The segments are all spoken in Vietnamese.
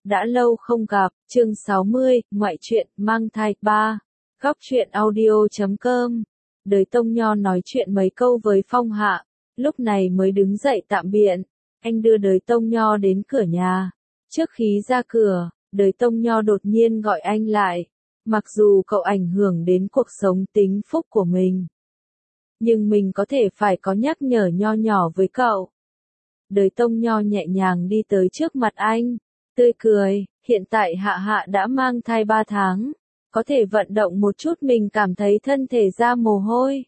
Đã lâu không gặp, chương 60, ngoại truyện, mang thai 3. Góc truyện audio.com. Đới Tông Nho nói chuyện mấy câu với Phong Hạ, lúc này mới đứng dậy tạm biệt. Anh đưa Đới Tông Nho đến cửa nhà. Trước khi ra cửa, Đới Tông Nho đột nhiên gọi anh lại. Mặc dù cậu ảnh hưởng đến cuộc sống tính phúc của mình, nhưng mình có thể phải có nhắc nhở nho nhỏ với cậu. Đới Tông Nho nhẹ nhàng đi tới trước mặt anh, tươi cười, hiện tại Hạ Hạ đã mang thai 3 tháng, có thể vận động một chút mình cảm thấy thân thể ra mồ hôi.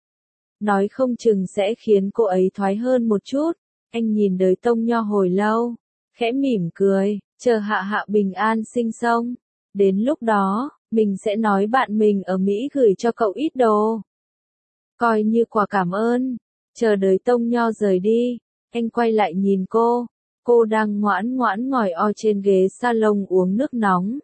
Nói không chừng sẽ khiến cô ấy thoái hơn một chút. Anh nhìn Đới Tông Nho hồi lâu, khẽ mỉm cười, chờ Hạ Hạ bình an sinh xong. Đến lúc đó, mình sẽ nói bạn mình ở Mỹ gửi cho cậu ít đồ, coi như quà cảm ơn. Chờ Đới Tông Nho rời đi, anh quay lại nhìn cô đang ngoãn ngoãn ngồi trên ghế salon uống nước nóng.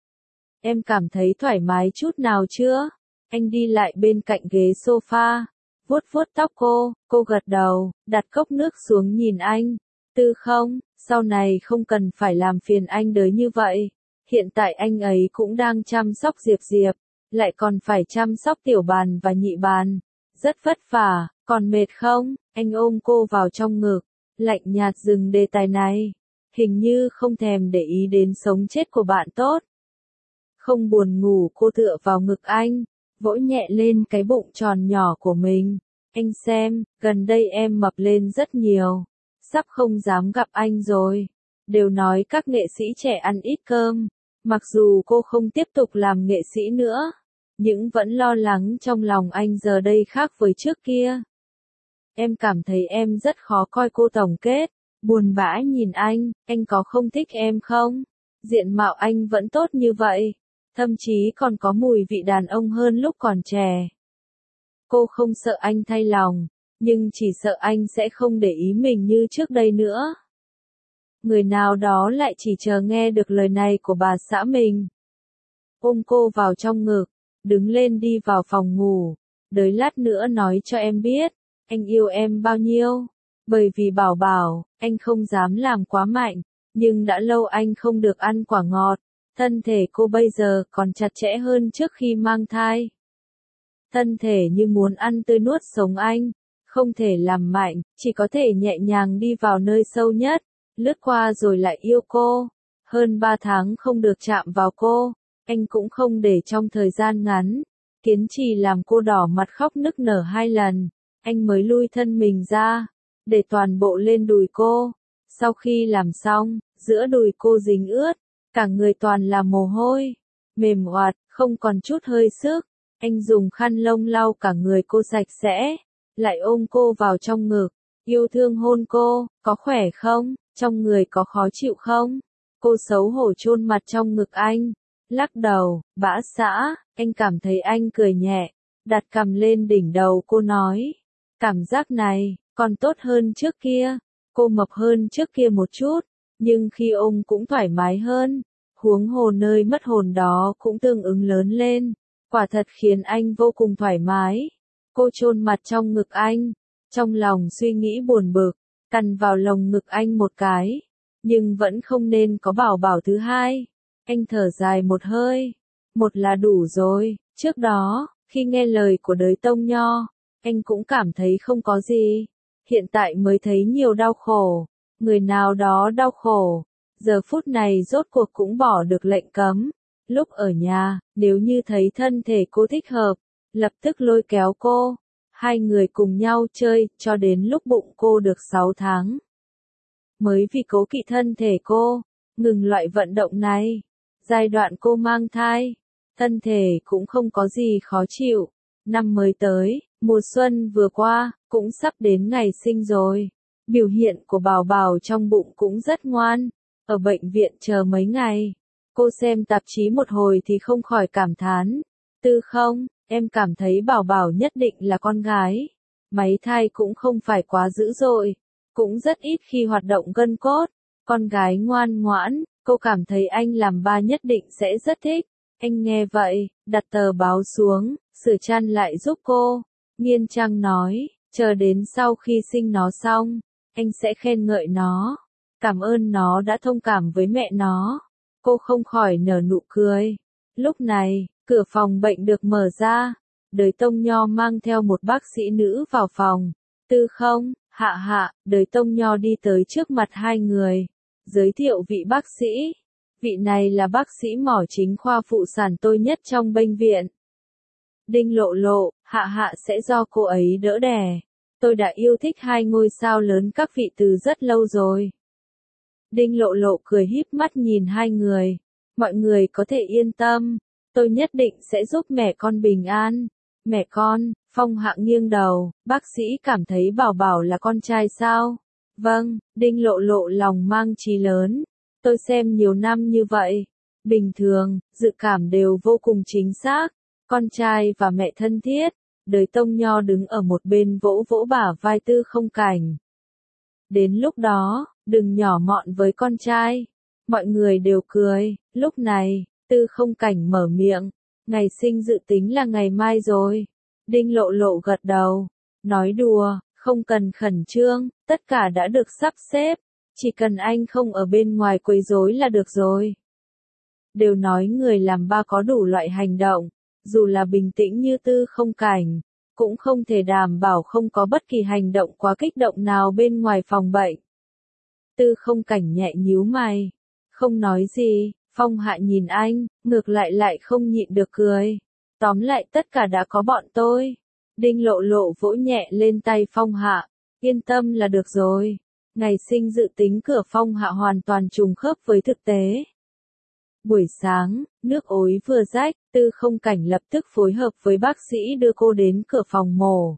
Em cảm thấy thoải mái chút nào chưa? Anh đi lại bên cạnh ghế sofa, vuốt vuốt tóc cô gật đầu, đặt cốc nước xuống nhìn anh. Tư không, sau này không cần phải làm phiền anh Đới như vậy. Hiện tại anh ấy cũng đang chăm sóc Diệp, lại còn phải chăm sóc tiểu bàn và nhị bàn. Rất vất vả, còn mệt không? Anh ôm cô vào trong ngực, lạnh nhạt dừng đề tài này. Hình như không thèm để ý đến sống chết của bạn tốt. Không buồn ngủ, cô tựa vào ngực anh, vỗ nhẹ lên cái bụng tròn nhỏ của mình. Anh xem, gần đây em mập lên rất nhiều. Sắp không dám gặp anh rồi. Đều nói các nghệ sĩ trẻ ăn ít cơm. Mặc dù cô không tiếp tục làm nghệ sĩ nữa, nhưng vẫn lo lắng trong lòng anh giờ đây khác với trước kia. Em cảm thấy em rất khó coi, cô tổng kết, buồn bã nhìn anh có không thích em không? Diện mạo anh vẫn tốt như vậy, thậm chí còn có mùi vị đàn ông hơn lúc còn trẻ. Cô không sợ anh thay lòng, nhưng chỉ sợ anh sẽ không để ý mình như trước đây nữa. Người nào đó lại chỉ chờ nghe được lời này của bà xã mình. Ôm cô vào trong ngực, đứng lên đi vào phòng ngủ. Đợi lát nữa nói cho em biết, anh yêu em bao nhiêu. Bởi vì bảo, anh không dám làm quá mạnh, nhưng đã lâu anh không được ăn quả ngọt. Thân thể cô bây giờ còn chặt chẽ hơn trước khi mang thai. Thân thể như muốn ăn tươi nuốt sống anh, không thể làm mạnh, chỉ có thể nhẹ nhàng đi vào nơi sâu nhất, lướt qua rồi lại yêu cô. Hơn 3 tháng không được chạm vào cô, anh cũng không để trong thời gian ngắn. Kiến trì làm cô đỏ mặt khóc nức nở 2 lần, anh mới lui thân mình ra, để toàn bộ lên đùi cô. Sau khi làm xong, giữa đùi cô dính ướt, cả người toàn là mồ hôi, mềm oạt, không còn chút hơi sức. Anh dùng khăn lông lau cả người cô sạch sẽ, lại ôm cô vào trong ngực, yêu thương hôn cô. Có khỏe không? Trong người có khó chịu không? Cô xấu hổ chôn mặt trong ngực anh, lắc đầu, bã xã. Anh cảm thấy anh cười nhẹ, đặt cằm lên đỉnh đầu cô nói, cảm giác này còn tốt hơn trước kia. Cô mập hơn trước kia một chút, nhưng khi ôm cũng thoải mái hơn. Huống hồ nơi mất hồn đó cũng tương ứng lớn lên, quả thật khiến anh vô cùng thoải mái. Cô chôn mặt trong ngực anh, trong lòng suy nghĩ buồn bực, cằn vào lồng ngực anh một cái, nhưng vẫn không nên có bảo thứ hai. Anh thở dài một hơi, một là đủ rồi. Trước đó, khi nghe lời của Đới Tông Nho, anh cũng cảm thấy không có gì. Hiện tại mới thấy nhiều đau khổ, người nào đó đau khổ. Giờ phút này rốt cuộc cũng bỏ được lệnh cấm. Lúc ở nhà, nếu như thấy thân thể cô thích hợp, lập tức lôi kéo cô. Hai người cùng nhau chơi, cho đến lúc bụng cô được 6 tháng. Mới vì cố kỵ thân thể cô, ngừng loại vận động này. Giai đoạn cô mang thai, thân thể cũng không có gì khó chịu. Năm mới tới, mùa xuân vừa qua, cũng sắp đến ngày sinh rồi. Biểu hiện của bảo trong bụng cũng rất ngoan. Ở bệnh viện chờ mấy ngày, cô xem tạp chí một hồi thì không khỏi cảm thán. Tư không, em cảm thấy bảo nhất định là con gái. Máy thai cũng không phải quá dữ dội, cũng rất ít khi hoạt động gân cốt. Con gái ngoan ngoãn, cô cảm thấy anh làm ba nhất định sẽ rất thích. Anh nghe vậy, đặt tờ báo xuống, sửa chăn lại giúp cô. Nghiên Trang nói, chờ đến sau khi sinh nó xong, anh sẽ khen ngợi nó. Cảm ơn nó đã thông cảm với mẹ nó. Cô không khỏi nở nụ cười. Lúc này, cửa phòng bệnh được mở ra. Đới Tông Nho mang theo một bác sĩ nữ vào phòng. Tư Không, Hạ Hạ, Đới Tông Nho đi tới trước mặt hai người. Giới thiệu vị bác sĩ. Vị này là bác sĩ mỏ chính khoa phụ sản tôi nhất trong bệnh viện. Đinh Lộ Lộ, Hạ Hạ sẽ do cô ấy đỡ đẻ. Tôi đã yêu thích hai ngôi sao lớn các vị từ rất lâu rồi. Đinh Lộ Lộ cười híp mắt nhìn hai người. Mọi người có thể yên tâm. Tôi nhất định sẽ giúp mẹ con bình an. Mẹ con, Phong Hạ nghiêng đầu, bác sĩ cảm thấy Bảo Bảo là con trai sao? Vâng, Đinh Lộ Lộ lòng mang chí lớn. Tôi xem nhiều năm như vậy. Bình thường, dự cảm đều vô cùng chính xác. Con trai và mẹ thân thiết. Đới Tông Nho đứng ở một bên vỗ vỗ bả vai Tư Không Cảnh. Đến lúc đó, đừng nhỏ mọn với con trai. Mọi người đều cười. Lúc này, Tư Không Cảnh mở miệng. Ngày sinh dự tính là ngày mai rồi. Đinh Lộ Lộ gật đầu. Nói đùa, không cần khẩn trương, tất cả đã được sắp xếp. Chỉ cần anh không ở bên ngoài quấy rối là được rồi. Đều nói người làm ba có đủ loại hành động. Dù là bình tĩnh như Tư Không Cảnh, cũng không thể đảm bảo không có bất kỳ hành động quá kích động nào bên ngoài phòng bệnh. Tư Không Cảnh nhẹ nhíu mày. Không nói gì, Phong Hạ nhìn anh, ngược lại không nhịn được cười. Tóm lại tất cả đã có bọn tôi. Đinh Lộ Lộ vỗ nhẹ lên tay Phong Hạ. Yên tâm là được rồi. Ngày sinh dự tính cửa Phong Hạ hoàn toàn trùng khớp với thực tế. Buổi sáng, nước ối vừa rách, Tư Không Cảnh lập tức phối hợp với bác sĩ đưa cô đến cửa phòng mổ.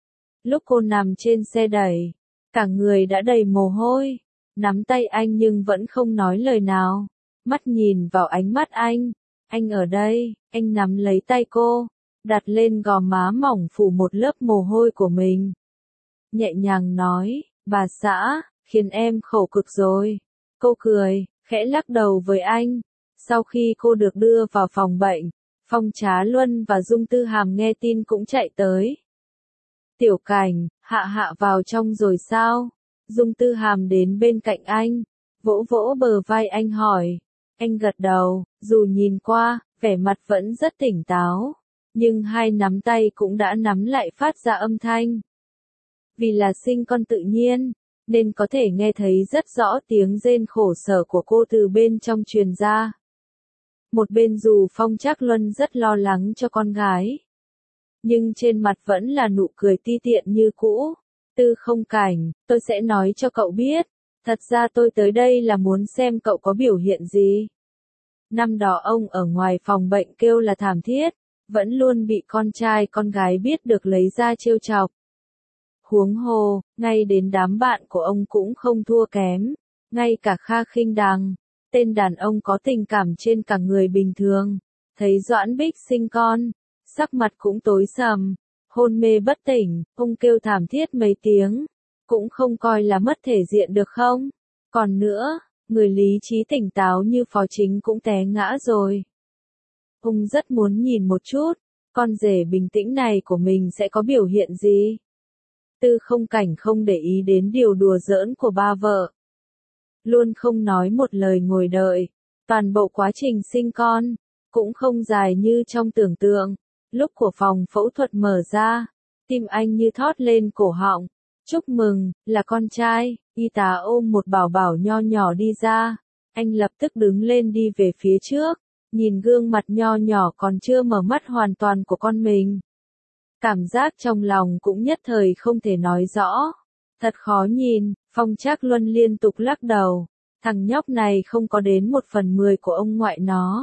Lúc cô nằm trên xe đẩy, cả người đã đầy mồ hôi, nắm tay anh nhưng vẫn không nói lời nào. Mắt nhìn vào ánh mắt anh ở đây, anh nắm lấy tay cô, đặt lên gò má mỏng phủ một lớp mồ hôi của mình. Nhẹ nhàng nói, bà xã, khiến em khổ cực rồi. Cô cười, khẽ lắc đầu với anh. Sau khi cô được đưa vào phòng bệnh, Phong Trá Luân và Dung Tư Hàm nghe tin cũng chạy tới. Tiểu Cảnh, Hạ Hạ vào trong rồi sao? Dung Tư Hàm đến bên cạnh anh, vỗ vỗ bờ vai anh hỏi. Anh gật đầu, dù nhìn qua, vẻ mặt vẫn rất tỉnh táo, nhưng hai nắm tay cũng đã nắm lại phát ra âm thanh. Vì là sinh con tự nhiên, nên có thể nghe thấy rất rõ tiếng rên khổ sở của cô từ bên trong truyền ra. Một bên dù Phong Trác Luân rất lo lắng cho con gái, nhưng trên mặt vẫn là nụ cười ti tiện như cũ. Tư Không Cảnh, tôi sẽ nói cho cậu biết, thật ra tôi tới đây là muốn xem cậu có biểu hiện gì. Năm đó ông ở ngoài phòng bệnh kêu là thảm thiết, vẫn luôn bị con trai con gái biết được lấy ra trêu chọc. Huống hồ, ngay đến đám bạn của ông cũng không thua kém, ngay cả Kha Khinh Đằng, tên đàn ông có tình cảm trên cả người bình thường, thấy Doãn Bích sinh con, sắc mặt cũng tối sầm, hôn mê bất tỉnh, ông kêu thảm thiết mấy tiếng, cũng không coi là mất thể diện được không? Còn nữa, người lý trí tỉnh táo như Phó Chính cũng té ngã rồi. Ông rất muốn nhìn một chút, con rể bình tĩnh này của mình sẽ có biểu hiện gì? Tư Không Cảnh không để ý đến điều đùa giỡn của ba vợ. Luôn không nói một lời ngồi đợi. Toàn bộ quá trình sinh con, cũng không dài như trong tưởng tượng. Lúc của phòng phẫu thuật mở ra, tim anh như thót lên cổ họng. Chúc mừng, là con trai. Y tá ôm một bảo bảo nho nhỏ đi ra. Anh lập tức đứng lên đi về phía trước, nhìn gương mặt nho nhỏ còn chưa mở mắt hoàn toàn của con mình. Cảm giác trong lòng cũng nhất thời không thể nói rõ. Thật khó nhìn, Phong Trác Luân liên tục lắc đầu. Thằng nhóc này không có đến 1/10 của ông ngoại nó.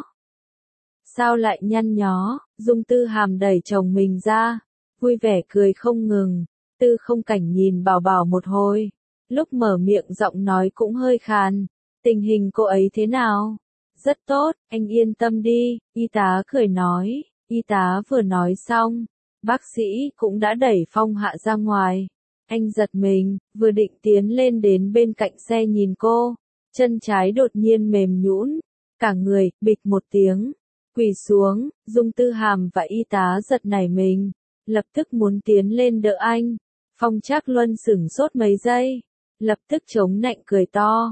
Sao lại nhăn nhó? Dung Tư Hàm đẩy chồng mình ra, vui vẻ cười không ngừng. Tư Không Cảnh nhìn bảo bảo một hồi, lúc mở miệng giọng nói cũng hơi khàn. Tình hình cô ấy thế nào? Rất tốt, anh yên tâm đi, y tá cười nói. Y tá vừa nói xong, bác sĩ cũng đã đẩy Phong Hạ ra ngoài. Anh giật mình, vừa định tiến lên đến bên cạnh xe nhìn cô, chân trái đột nhiên mềm nhũn, cả người, bịch một tiếng, quỳ xuống. Dung Tư Hàm và y tá giật nảy mình, lập tức muốn tiến lên đỡ anh. Phong Trác Luân sửng sốt mấy giây, lập tức chống nạnh cười to.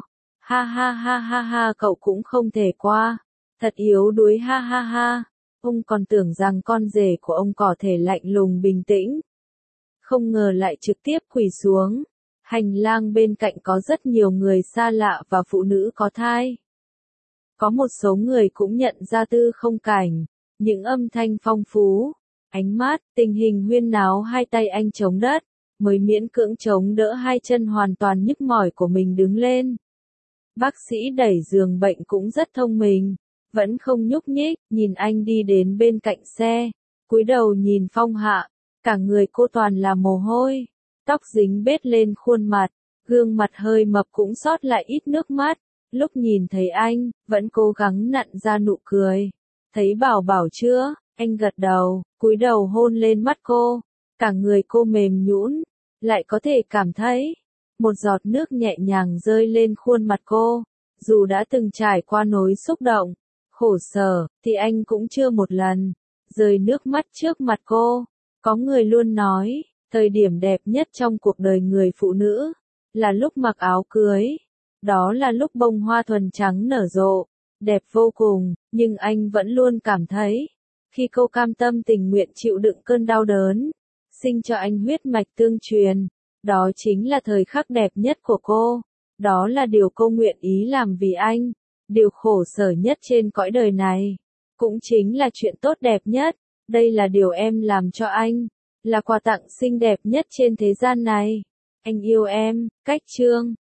Ha ha ha ha ha, cậu cũng không thể qua. Thật yếu đuối, ha ha ha. Ông còn tưởng rằng con rể của ông có thể lạnh lùng bình tĩnh. Không ngờ lại trực tiếp quỳ xuống. Hành lang bên cạnh có rất nhiều người xa lạ và phụ nữ có thai. Có một số người cũng nhận ra Tư Không Cảnh. Những âm thanh phong phú, ánh mắt, tình hình huyên náo, hai tay anh chống đất, mới miễn cưỡng chống đỡ hai chân hoàn toàn nhức mỏi của mình đứng lên. Bác sĩ đẩy giường bệnh cũng rất thông minh, vẫn không nhúc nhích, nhìn anh đi đến bên cạnh xe, cúi đầu nhìn Phong Hạ, cả người cô toàn là mồ hôi, tóc dính bết lên khuôn mặt, gương mặt hơi mập cũng sót lại ít nước mắt, lúc nhìn thấy anh, vẫn cố gắng nặn ra nụ cười. Thấy Bảo Bảo chưa? Anh gật đầu, cúi đầu hôn lên mắt cô, cả người cô mềm nhũn, lại có thể cảm thấy một giọt nước nhẹ nhàng rơi lên khuôn mặt cô. Dù đã từng trải qua nỗi xúc động, khổ sở, thì anh cũng chưa một lần rơi nước mắt trước mặt cô. Có người luôn nói, thời điểm đẹp nhất trong cuộc đời người phụ nữ là lúc mặc áo cưới. Đó là lúc bông hoa thuần trắng nở rộ, đẹp vô cùng, nhưng anh vẫn luôn cảm thấy, khi cô cam tâm tình nguyện chịu đựng cơn đau đớn, sinh cho anh huyết mạch tương truyền, đó chính là thời khắc đẹp nhất của cô. Đó là điều cô nguyện ý làm vì anh, điều khổ sở nhất trên cõi đời này, cũng chính là chuyện tốt đẹp nhất. Đây là điều em làm cho anh, là quà tặng xinh đẹp nhất trên thế gian này. Anh yêu em, Cách Chương.